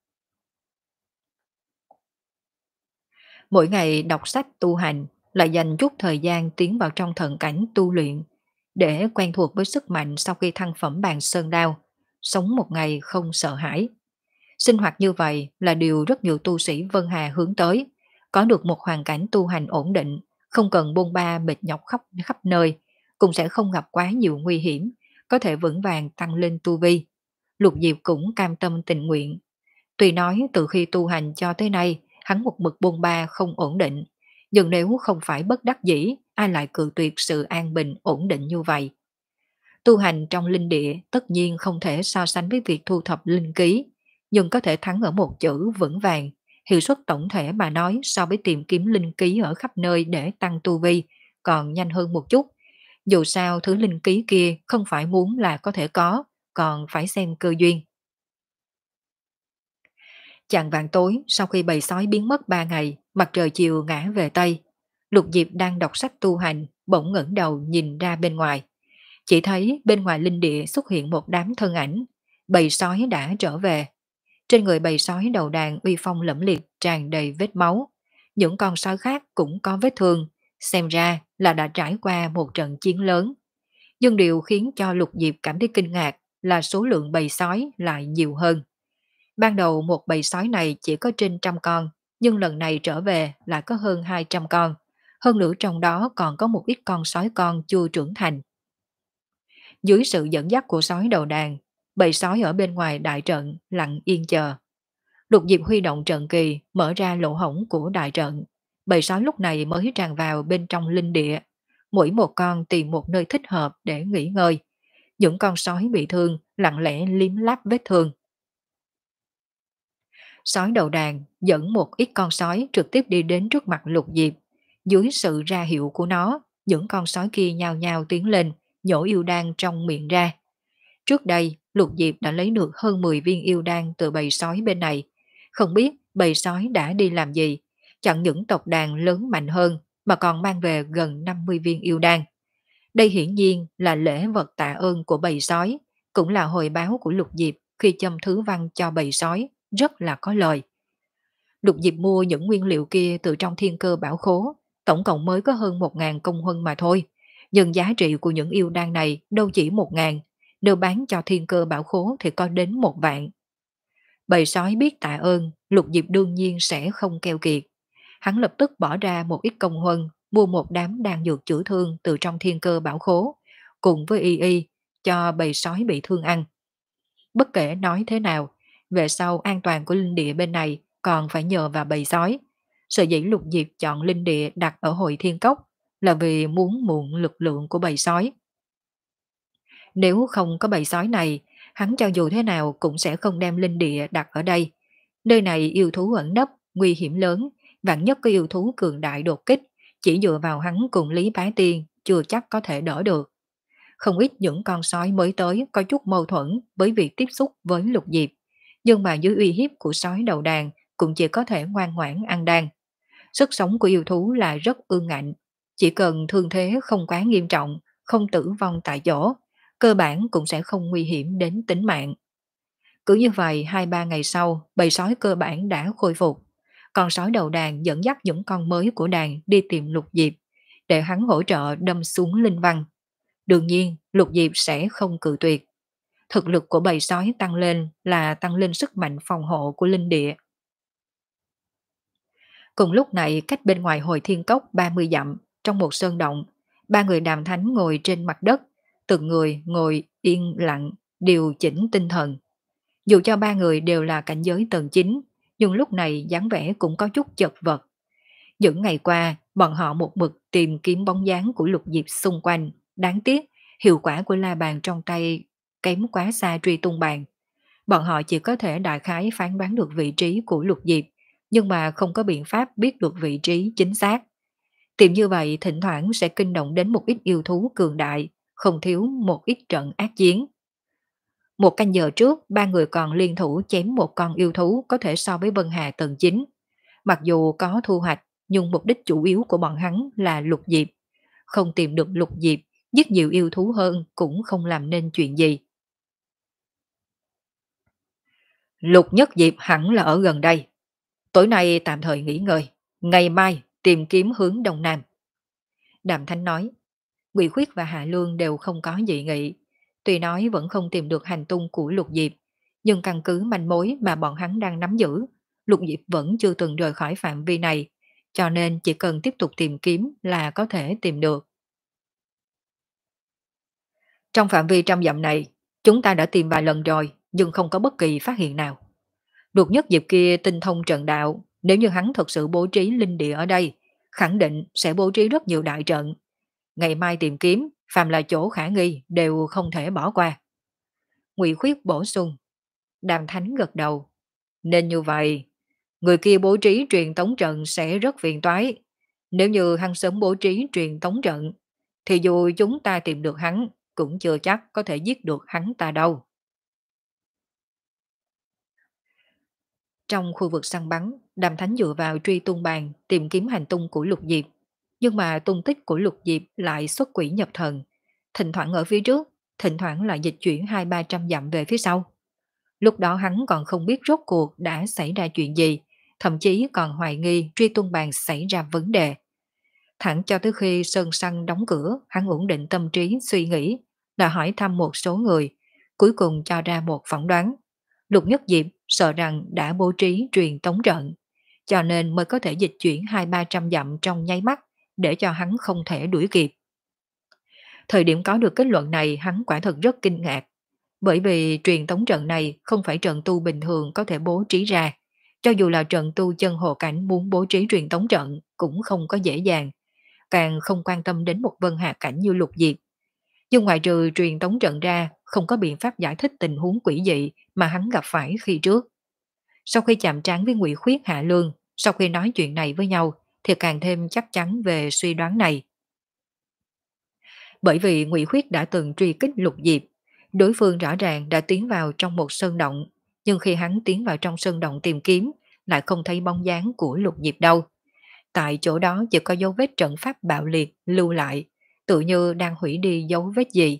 Mỗi ngày đọc sách tu hành, lại dành chút thời gian tiến vào trong thận cảnh tu luyện, để quen thuộc với sức mạnh sau khi thăng phẩm bàn sơn đao, sống một ngày không sợ hãi. Sinh hoạt như vậy là điều rất nhiều tu sĩ Vân Hà hướng tới, có được một hoàn cảnh tu hành ổn định, không cần bôn ba mệt nhọc khắp khắp nơi, cũng sẽ không gặp quá nhiều nguy hiểm, có thể vững vàng tăng lên tu vi. Lục Diệp cũng cam tâm tình nguyện. Tuy nói từ khi tu hành cho tới nay, hắn một mực bôn ba không ổn định, nhưng nếu không phải bất đắc dĩ, ai lại cự tuyệt sự an bình ổn định như vậy. Tu hành trong linh địa tất nhiên không thể so sánh với việc thu thập linh ký, nhưng có thể thắng ở một chữ vững vàng. Hiệu suất tổng thể mà nói so với tìm kiếm linh ký ở khắp nơi để tăng tu vi còn nhanh hơn một chút. Dù sao thứ linh ký kia không phải muốn là có thể có, còn phải xem cơ duyên. Chạng vạn tối, sau khi bầy sói biến mất ba ngày, mặt trời chiều ngã về Tây. Lục Diệp đang đọc sách tu hành, bỗng ngẩng đầu nhìn ra bên ngoài. Chỉ thấy bên ngoài linh địa xuất hiện một đám thân ảnh, bầy sói đã trở về. Trên người bầy sói đầu đàn uy phong lẫm liệt tràn đầy vết máu. Những con sói khác cũng có vết thương, xem ra là đã trải qua một trận chiến lớn. Nhưng điều khiến cho Lục Diệp cảm thấy kinh ngạc là số lượng bầy sói lại nhiều hơn. Ban đầu một bầy sói này chỉ có trên trăm con, nhưng lần này trở về lại có hơn hai trăm con. Hơn nữa trong đó còn có một ít con sói con chưa trưởng thành. Dưới sự dẫn dắt của sói đầu đàn, bầy sói ở bên ngoài đại trận lặng yên chờ. Lục Diệp huy động trận kỳ, mở ra lỗ hổng của đại trận. Bầy sói lúc này mới tràn vào bên trong linh địa. Mỗi một con tìm một nơi thích hợp để nghỉ ngơi. Những con sói bị thương lặng lẽ liếm láp vết thương. Sói đầu đàn dẫn một ít con sói trực tiếp đi đến trước mặt Lục Diệp. Dưới sự ra hiệu của nó, những con sói kia nhao nhao tiến lên, nhổ yêu đan trong miệng ra. Trước đây, Lục Diệp đã lấy được hơn mười viên yêu đan từ bầy sói bên này. Không biết bầy sói đã đi làm gì, chẳng những tộc đàn lớn mạnh hơn mà còn mang về gần năm mươi viên yêu đan. Đây hiển nhiên là lễ vật tạ ơn của bầy sói, cũng là hồi báo của Lục Diệp khi châm thứ văn cho bầy sói, rất là có lời. Lục Diệp mua những nguyên liệu kia từ trong thiên cơ bảo khố, tổng cộng mới có hơn một ngàn công huân mà thôi. Nhưng giá trị của những yêu đan này đâu chỉ một ngàn, nếu bán cho thiên cơ bảo khố thì có đến một vạn. Bầy sói biết tạ ơn, Lục Diệp đương nhiên sẽ không keo kiệt. Hắn lập tức bỏ ra một ít công huân, mua một đám đan dược chữa thương từ trong thiên cơ bảo khố, cùng với y y, cho bầy sói bị thương ăn. Bất kể nói thế nào, về sau an toàn của linh địa bên này còn phải nhờ vào bầy sói. Sở dĩ Lục Diệp chọn linh địa đặt ở hội thiên cốc là vì muốn mượn lực lượng của bầy sói. Nếu không có bầy sói này, hắn cho dù thế nào cũng sẽ không đem linh địa đặt ở đây. Nơi này yêu thú ẩn nấp, nguy hiểm lớn, vạn nhất có yêu thú cường đại đột kích, chỉ dựa vào hắn cùng Lý Bá Tiên chưa chắc có thể đỡ được. Không ít những con sói mới tới có chút mâu thuẫn với việc tiếp xúc với Lục Diệp, nhưng mà dưới uy hiếp của sói đầu đàn cũng chỉ có thể ngoan ngoãn ăn đan. Sức sống của yêu thú là rất ương ngạnh, chỉ cần thương thế không quá nghiêm trọng, không tử vong tại chỗ, cơ bản cũng sẽ không nguy hiểm đến tính mạng. Cứ như vậy, hai ba ngày sau, bầy sói cơ bản đã khôi phục. Con sói đầu đàn dẫn dắt những con mới của đàn đi tìm Lục Diệp, để hắn hỗ trợ đâm xuống linh văn. Đương nhiên, Lục Diệp sẽ không cự tuyệt. Thực lực của bầy sói tăng lên là tăng lên sức mạnh phòng hộ của linh địa. Cùng lúc này, cách bên ngoài Hồi Thiên Cốc ba mươi dặm, trong một sơn động, ba người đàm thánh ngồi trên mặt đất, từng người ngồi yên lặng, điều chỉnh tinh thần. Dù cho ba người đều là cảnh giới tầng chín, nhưng lúc này dáng vẻ cũng có chút chật vật. Những ngày qua, bọn họ một mực tìm kiếm bóng dáng của Lục Diệp xung quanh. Đáng tiếc, hiệu quả của la bàn trong tay kém quá xa truy tung bàn. Bọn họ chỉ có thể đại khái phán đoán được vị trí của Lục Diệp, nhưng mà không có biện pháp biết được vị trí chính xác. Tìm như vậy thỉnh thoảng sẽ kinh động đến một ít yêu thú cường đại, không thiếu một ít trận ác chiến. Một canh giờ trước, ba người còn liên thủ chém một con yêu thú có thể so với Vân Hà tầng chín. Mặc dù có thu hoạch, nhưng mục đích chủ yếu của bọn hắn là Lục Diệp. Không tìm được Lục Diệp, giết nhiều yêu thú hơn cũng không làm nên chuyện gì. Lục Nhất Diệp hẳn là ở gần đây. Tối nay tạm thời nghỉ ngơi, ngày mai tìm kiếm hướng đông nam. Đàm Thanh nói, Ngụy Khuyết và Hạ Lương đều không có dị nghị. Tuy nói vẫn không tìm được hành tung của Lục Diệp, nhưng căn cứ manh mối mà bọn hắn đang nắm giữ, Lục Diệp vẫn chưa từng rời khỏi phạm vi này, cho nên chỉ cần tiếp tục tìm kiếm là có thể tìm được. Trong phạm vi trăm dặm này, chúng ta đã tìm vài lần rồi, nhưng không có bất kỳ phát hiện nào. Đột Nhất Diệp kia tinh thông trận đạo, nếu như hắn thật sự bố trí linh địa ở đây, khẳng định sẽ bố trí rất nhiều đại trận. Ngày mai tìm kiếm, phàm là chỗ khả nghi đều không thể bỏ qua. Ngụy Khuyết bổ sung. Đàm Thánh gật đầu. Nên như vậy, người kia bố trí truyền tống trận sẽ rất phiền toái. Nếu như hắn sớm bố trí truyền tống trận, thì dù chúng ta tìm được hắn, cũng chưa chắc có thể giết được hắn ta đâu. Trong khu vực săn bắn, Đàm Thánh dựa vào truy tung bàn tìm kiếm hành tung của Lục Diệp. Nhưng mà tung tích của Lục Diệp lại xuất quỷ nhập thần. Thỉnh thoảng ở phía trước, thỉnh thoảng lại dịch chuyển hai ba trăm dặm về phía sau. Lúc đó hắn còn không biết rốt cuộc đã xảy ra chuyện gì, thậm chí còn hoài nghi truy tung bàn xảy ra vấn đề. Thẳng cho tới khi sơn săn đóng cửa, hắn ổn định tâm trí suy nghĩ, là hỏi thăm một số người, cuối cùng cho ra một phỏng đoán. Lục Nhất Diệp sợ rằng đã bố trí truyền tống trận, cho nên mới có thể dịch chuyển hai ba trăm dặm trong nháy mắt để cho hắn không thể đuổi kịp. Thời điểm có được kết luận này hắn quả thật rất kinh ngạc, bởi vì truyền tống trận này không phải trận tu bình thường có thể bố trí ra. Cho dù là trận tu chân hồ cảnh muốn bố trí truyền tống trận cũng không có dễ dàng, càng không quan tâm đến một vân hạ cảnh như Lục Diệp. Nhưng ngoại trừ truyền tống trận ra, không có biện pháp giải thích tình huống quỷ dị mà hắn gặp phải khi trước. Sau khi chạm trán với Ngụy Khuyết Hạ Lương, sau khi nói chuyện này với nhau, thì càng thêm chắc chắn về suy đoán này. Bởi vì Ngụy Khuyết đã từng truy kích Lục Diệp, đối phương rõ ràng đã tiến vào trong một sơn động, nhưng khi hắn tiến vào trong sơn động tìm kiếm, lại không thấy bóng dáng của Lục Diệp đâu. Tại chỗ đó chỉ có dấu vết trận pháp bạo liệt lưu lại, tự như đang hủy đi dấu vết gì.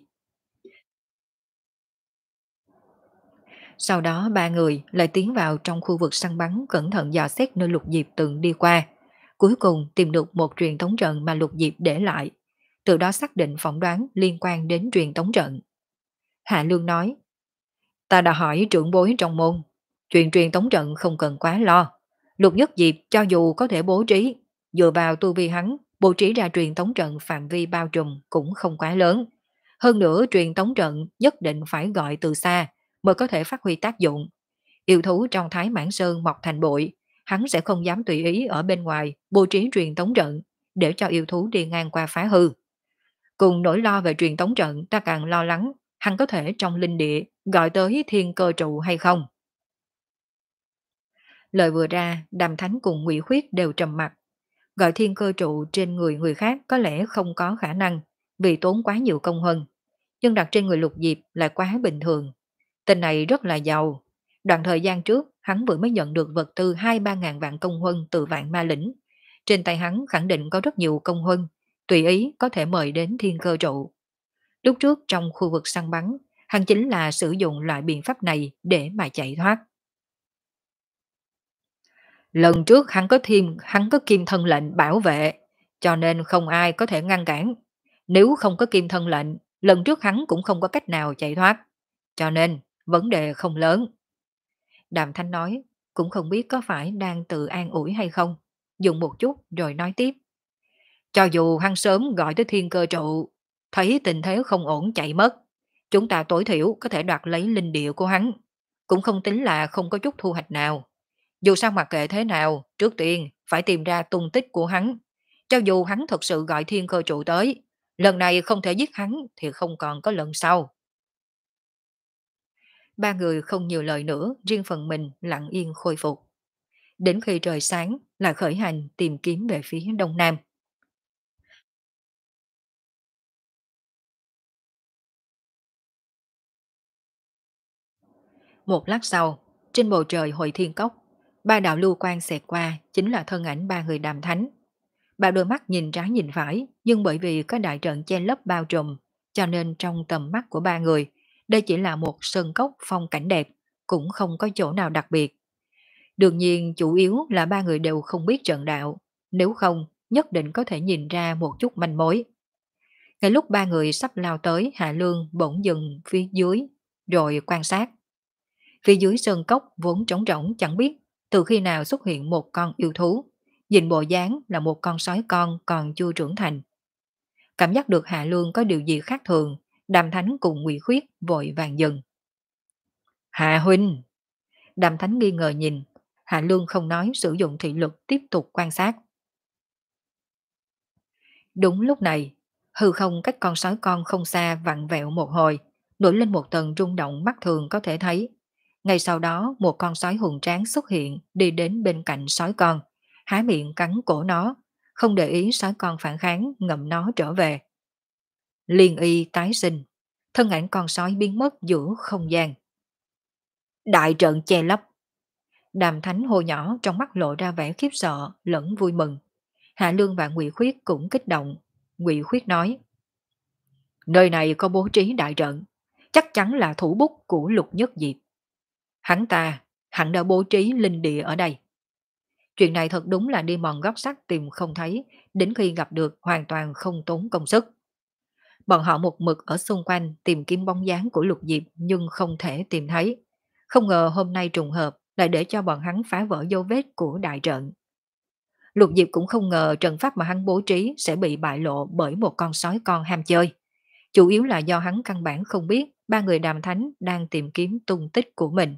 Sau đó ba người lại tiến vào trong khu vực săn bắn cẩn thận dò xét nơi Lục Diệp từng đi qua. Cuối cùng tìm được một truyền tống trận mà Lục Diệp để lại. Từ đó xác định phỏng đoán liên quan đến truyền tống trận. Hạ Lương nói, ta đã hỏi trưởng bối trong môn. Chuyện truyền tống trận không cần quá lo. Lục Nhất Diệp cho dù có thể bố trí, dựa vào tu vi hắn, bố trí ra truyền tống trận phạm vi bao trùm cũng không quá lớn. Hơn nữa truyền tống trận nhất định phải gọi từ xa mới có thể phát huy tác dụng. Yêu thú trong Thái Mãn Sơn mọc thành bụi, hắn sẽ không dám tùy ý ở bên ngoài bố trí truyền tống trận để cho yêu thú đi ngang qua phá hư. Cùng nỗi lo về truyền tống trận ta càng lo lắng, hắn có thể trong linh địa gọi tới thiên cơ trụ hay không? Lời vừa ra, Đàm Thánh cùng Ngụy Khuyết đều trầm mặt. Gọi thiên cơ trụ trên người người khác có lẽ không có khả năng, vì tốn quá nhiều công hơn. Nhưng đặt trên người Lục Diệp lại quá bình thường. Tên này rất là giàu. Đoạn thời gian trước, hắn vừa mới nhận được vật tư hai ba ngàn vạn công huân từ vạn ma lĩnh. Trên tay hắn khẳng định có rất nhiều công huân, tùy ý có thể mời đến thiên cơ trụ. Lúc trước trong khu vực săn bắn, hắn chính là sử dụng loại biện pháp này để mà chạy thoát. Lần trước hắn có thêm, hắn có kim thân lệnh bảo vệ, cho nên không ai có thể ngăn cản. Nếu không có kim thân lệnh, lần trước hắn cũng không có cách nào chạy thoát. Cho nên, vấn đề không lớn. Đàm Thanh nói, cũng không biết có phải đang tự an ủi hay không. Dùng một chút rồi nói tiếp. Cho dù hắn sớm gọi tới thiên cơ trụ, thấy tình thế không ổn chạy mất, chúng ta tối thiểu có thể đoạt lấy linh địa của hắn. Cũng không tính là không có chút thu hoạch nào. Dù sao mặc kệ thế nào, trước tiên phải tìm ra tung tích của hắn. Cho dù hắn thật sự gọi thiên cơ trụ tới, lần này không thể giết hắn thì không còn có lần sau. Ba người không nhiều lời nữa, riêng phần mình lặng yên khôi phục. Đến khi trời sáng là khởi hành tìm kiếm về phía đông nam. Một lát sau, trên bầu trời hội thiên cốc, ba đạo lưu quang xẹt qua chính là thân ảnh ba người Đàm Thánh. Ba đôi mắt nhìn trái nhìn phải, nhưng bởi vì có đại trận che lấp bao trùm, cho nên trong tầm mắt của ba người, đây chỉ là một sơn cốc phong cảnh đẹp, cũng không có chỗ nào đặc biệt. Đương nhiên chủ yếu là ba người đều không biết trận đạo, nếu không nhất định có thể nhìn ra một chút manh mối. Ngay lúc ba người sắp lao tới, Hạ Lương bỗng dừng phía dưới, rồi quan sát. Phía dưới sơn cốc vốn trống rỗng chẳng biết từ khi nào xuất hiện một con yêu thú, nhìn bộ dáng là một con sói con còn chưa trưởng thành. Cảm giác được Hạ Lương có điều gì khác thường, Đàm Thánh cùng Ngụy Khuyết vội vàng dừng. Hạ huynh! Đàm Thánh nghi ngờ nhìn, Hạ Lương không nói, sử dụng thị lực tiếp tục quan sát. Đúng lúc này, hư không cách con sói con không xa vặn vẹo một hồi, nổi lên một tầng rung động mắt thường có thể thấy. Ngay sau đó một con sói hùng tráng xuất hiện đi đến bên cạnh sói con, há miệng cắn cổ nó, không để ý sói con phản kháng ngậm nó trở về. Liên y tái sinh, thân ảnh con sói biến mất giữa không gian. Đại trận che lấp. Đàm Thánh hô nhỏ trong mắt lộ ra vẻ khiếp sợ lẫn vui mừng. Hạ Lương và Ngụy Khuyết cũng kích động. Ngụy Khuyết nói: nơi này có bố trí đại trận, chắc chắn là thủ bút của Lục Nhất Diệp. Hắn ta, hắn đã bố trí linh địa ở đây. Chuyện này thật đúng là đi mòn gót sắt tìm không thấy, đến khi gặp được hoàn toàn không tốn công sức. Bọn họ một mực ở xung quanh tìm kiếm bóng dáng của Lục Diệp nhưng không thể tìm thấy. Không ngờ hôm nay trùng hợp lại để cho bọn hắn phá vỡ dấu vết của đại trận. Lục Diệp cũng không ngờ trận pháp mà hắn bố trí sẽ bị bại lộ bởi một con sói con ham chơi. Chủ yếu là do hắn căn bản không biết ba người Đàm Thánh đang tìm kiếm tung tích của mình.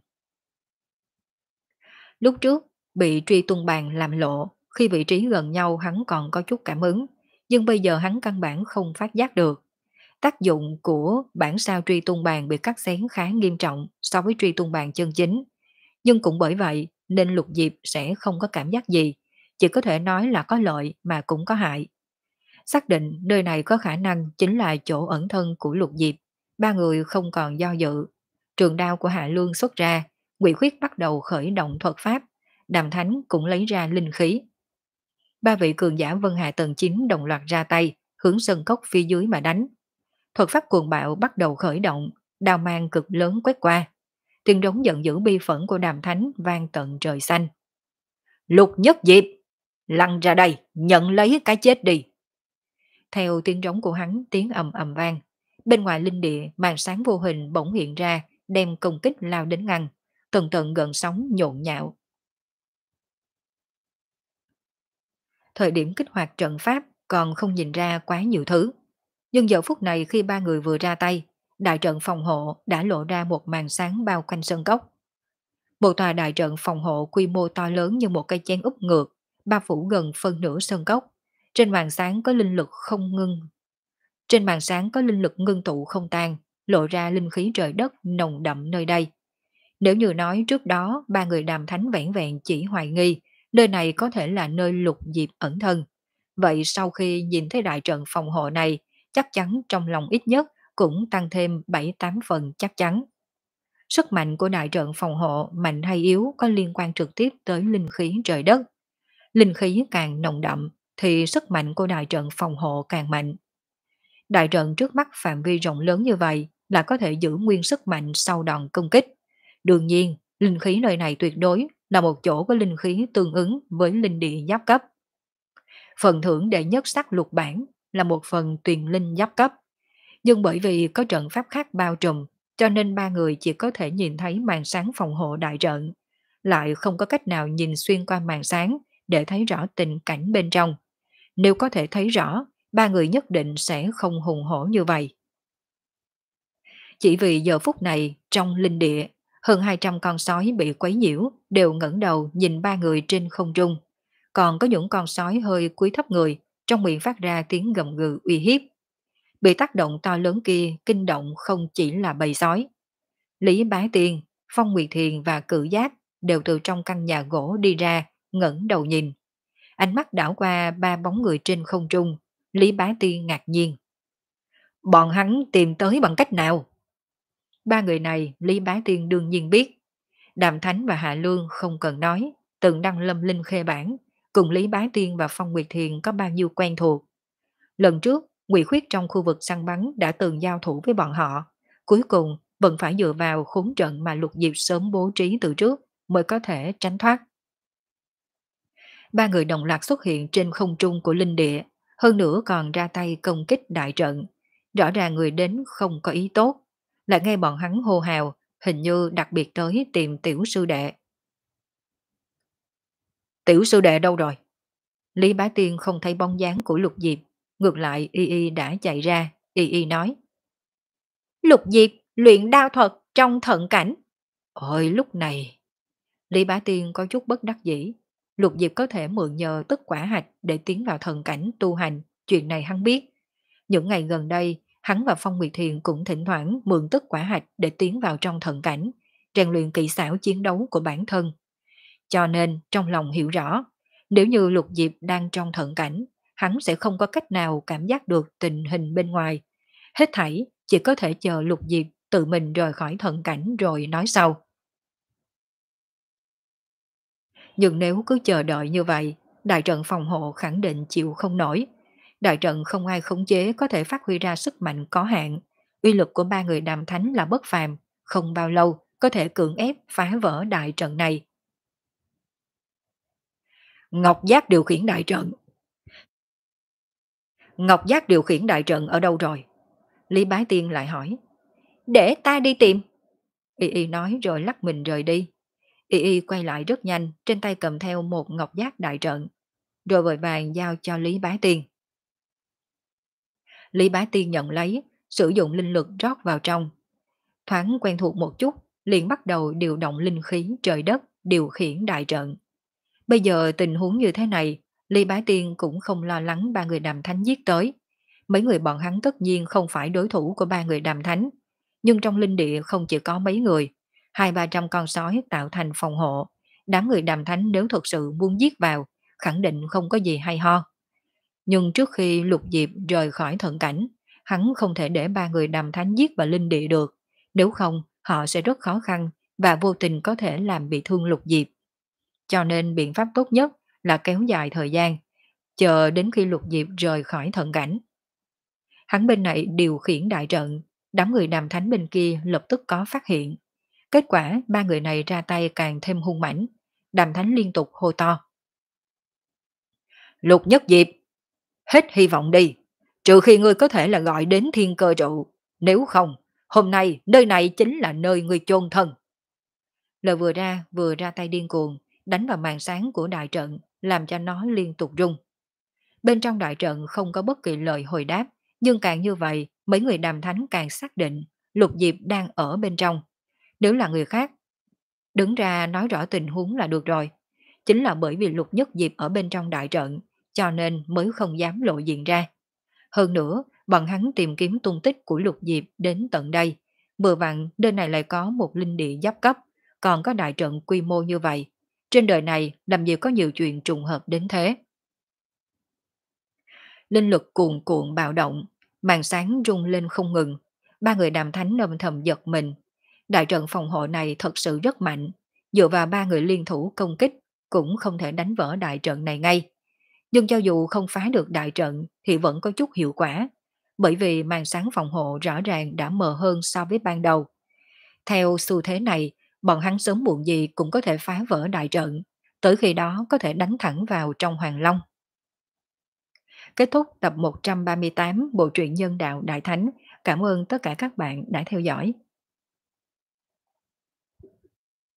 Lúc trước, bị truy tung bàn làm lộ, khi vị trí gần nhau hắn còn có chút cảm ứng, nhưng bây giờ hắn căn bản không phát giác được. Tác dụng của bản sao truy tung bàn bị cắt xén khá nghiêm trọng so với truy tung bàn chân chính. Nhưng cũng bởi vậy nên Lục Diệp sẽ không có cảm giác gì, chỉ có thể nói là có lợi mà cũng có hại. Xác định nơi này có khả năng chính là chỗ ẩn thân của Lục Diệp, ba người không còn do dự. Trường đao của Hạ Lương xuất ra, Ngụy Khuyết bắt đầu khởi động thuật pháp, Đàm Thánh cũng lấy ra linh khí. Ba vị cường giả Vân Hạ tầng chín đồng loạt ra tay, hướng sân cốc phía dưới mà đánh. Thuật pháp cuồng bạo bắt đầu khởi động, đao mang cực lớn quét qua. Tiếng rống giận dữ bi phẫn của Đàm Thánh vang tận trời xanh. Lục Nhất Diệp, lăn ra đây, nhận lấy cái chết đi. Theo tiếng rống của hắn, tiếng ầm ầm vang. Bên ngoài linh địa, màn sáng vô hình bỗng hiện ra, đem công kích lao đến ngăn. Tần tận gần sóng nhộn nhạo. Thời điểm kích hoạt trận pháp còn không nhìn ra quá nhiều thứ. Nhưng giờ phút này khi ba người vừa ra tay, đại trận phòng hộ đã lộ ra một màn sáng bao quanh sân cốc. Một tòa đại trận phòng hộ quy mô to lớn như một cây chén úp ngược, bao phủ gần phân nửa sân cốc. Trên màn sáng có linh lực không ngưng. Trên màn sáng có linh lực ngưng tụ không tan, lộ ra linh khí trời đất nồng đậm nơi đây. Nếu như nói trước đó ba người đàm thánh vẻn vẹn chỉ hoài nghi, nơi này có thể là nơi Lục Diệp ẩn thân. Vậy sau khi nhìn thấy đại trận phòng hộ này, chắc chắn trong lòng ít nhất cũng tăng thêm bảy tám phần chắc chắn. Sức mạnh của đại trận phòng hộ mạnh hay yếu có liên quan trực tiếp tới linh khí trời đất. Linh khí càng nồng đậm thì sức mạnh của đại trận phòng hộ càng mạnh. Đại trận trước mắt phạm vi rộng lớn như vậy là có thể giữ nguyên sức mạnh sau đòn công kích. Đương nhiên, linh khí nơi này tuyệt đối là một chỗ có linh khí tương ứng với linh địa giáp cấp. Phần thưởng đệ nhất sắc lục bản là một phần tuyền linh giáp cấp. Nhưng bởi vì có trận pháp khác bao trùm, cho nên ba người chỉ có thể nhìn thấy màn sáng phòng hộ đại trận, lại không có cách nào nhìn xuyên qua màn sáng để thấy rõ tình cảnh bên trong. Nếu có thể thấy rõ, ba người nhất định sẽ không hùng hổ như vậy. Chỉ vì giờ phút này, trong linh địa, hơn hai trăm con sói bị quấy nhiễu đều ngẩng đầu nhìn ba người trên không trung. Còn có những con sói hơi cúi thấp người, trong miệng phát ra tiếng gầm gừ uy hiếp. Bị tác động to lớn kia kinh động không chỉ là bầy sói. Lý Bá Tiên, Phong Nguyệt Thiền và Cự Giác đều từ trong căn nhà gỗ đi ra, ngẩng đầu nhìn. Ánh mắt đảo qua ba bóng người trên không trung, Lý Bá Tiên ngạc nhiên. Bọn hắn tìm tới bằng cách nào? Ba người này Lý Bá Tiên đương nhiên biết. Đàm Thánh và Hạ Lương không cần nói, từng đăng lâm linh khê bản, cùng Lý Bá Tiên và Phong Nguyệt Thiền có bao nhiêu quen thuộc. Lần trước, Ngụy Khuyết trong khu vực săn bắn đã từng giao thủ với bọn họ, cuối cùng vẫn phải dựa vào khốn trận mà Lục Diệp sớm bố trí từ trước mới có thể tránh thoát. Ba người đồng loạt xuất hiện trên không trung của linh địa, hơn nữa còn ra tay công kích đại trận. Rõ ràng người đến không có ý tốt, lại nghe bọn hắn hô hào, hình như đặc biệt tới tìm tiểu sư đệ. Tiểu sư đệ đâu rồi? Lý Bá Tiên không thấy bóng dáng của Lục Diệp, ngược lại Y Y đã chạy ra, Y Y nói. Lục Diệp luyện đao thuật trong thận cảnh. Ôi lúc này, Lý Bá Tiên có chút bất đắc dĩ. Lục Diệp có thể mượn nhờ tức quả hạch để tiến vào thần cảnh tu hành, chuyện này hắn biết. Những ngày gần đây, hắn và Phong Nguyệt Thiền cũng thỉnh thoảng mượn tức quả hạch để tiến vào trong thần cảnh, rèn luyện kỹ xảo chiến đấu của bản thân. Cho nên trong lòng hiểu rõ, nếu như Lục Diệp đang trong thận cảnh, hắn sẽ không có cách nào cảm giác được tình hình bên ngoài. Hết thảy chỉ có thể chờ Lục Diệp tự mình rời khỏi thận cảnh rồi nói sau. Nhưng nếu cứ chờ đợi như vậy, đại trận phòng hộ khẳng định chịu không nổi. Đại trận không ai khống chế có thể phát huy ra sức mạnh có hạn. Uy lực của ba người đàm thánh là bất phàm, không bao lâu có thể cưỡng ép phá vỡ đại trận này. Ngọc Giác điều khiển đại trận. Ngọc Giác điều khiển đại trận ở đâu rồi? Lý Bá Tiên lại hỏi. Để ta đi tìm. Y Y nói rồi lắc mình rời đi. Y Y quay lại rất nhanh, trên tay cầm theo một ngọc giác đại trận, rồi vội vàng giao cho Lý Bá Tiên. Lý Bá Tiên nhận lấy, sử dụng linh lực rót vào trong. Thoáng quen thuộc một chút, liền bắt đầu điều động linh khí trời đất, điều khiển đại trận. Bây giờ tình huống như thế này, Lý Bá Tiên cũng không lo lắng ba người đàm thánh giết tới. Mấy người bọn hắn tất nhiên không phải đối thủ của ba người đàm thánh, nhưng trong linh địa không chỉ có mấy người, hai ba trăm con sói tạo thành phòng hộ. Đám người đàm thánh nếu thực sự muốn giết vào, khẳng định không có gì hay ho. Nhưng trước khi Lục Diệp rời khỏi thận cảnh, hắn không thể để ba người đàm thánh giết vào linh địa được, nếu không họ sẽ rất khó khăn và vô tình có thể làm bị thương Lục Diệp. Cho nên biện pháp tốt nhất là kéo dài thời gian, chờ đến khi Lục Diệp rời khỏi thận cảnh. Hắn bên này điều khiển đại trận, đám người đàm thánh bên kia lập tức có phát hiện. Kết quả ba người này ra tay càng thêm hung mãnh, đàm thánh liên tục hô to. Lục Nhất Diệp, hết hy vọng đi, trừ khi ngươi có thể là gọi đến thiên cơ trụ, nếu không, hôm nay nơi này chính là nơi ngươi chôn thân. Lời vừa ra vừa ra tay điên cuồng, đánh vào màn sáng của đại trận, làm cho nó liên tục rung. Bên trong đại trận không có bất kỳ lời hồi đáp, nhưng càng như vậy, mấy người đàm thánh càng xác định Lục Diệp đang ở bên trong. Nếu là người khác, đứng ra nói rõ tình huống là được rồi. Chính là bởi vì Lục Nhất Diệp ở bên trong đại trận, cho nên mới không dám lộ diện ra. Hơn nữa, Bọn hắn tìm kiếm tung tích của Lục Diệp đến tận đây. Vừa vặn, nơi này lại có một linh địa giáp cấp, còn có đại trận quy mô như vậy. Trên đời này làm gì có nhiều chuyện trùng hợp đến thế. Linh lực cuồn cuộn bạo động, màn sáng rung lên không ngừng. Ba người đàm thánh âm thầm giật mình. Đại trận phòng hộ này thật sự rất mạnh. Dựa vào ba người liên thủ công kích, cũng không thể đánh vỡ đại trận này ngay. Nhưng cho dù không phá được đại trận thì vẫn có chút hiệu quả, bởi vì màn sáng phòng hộ rõ ràng đã mờ hơn so với ban đầu. Theo xu thế này, bọn hắn sớm muộn gì cũng có thể phá vỡ đại trận, tới khi đó có thể đánh thẳng vào trong Hoàng Long. Kết thúc tập một trăm ba mươi tám bộ truyện Nhân đạo Đại Thánh. Cảm ơn tất cả các bạn đã theo dõi.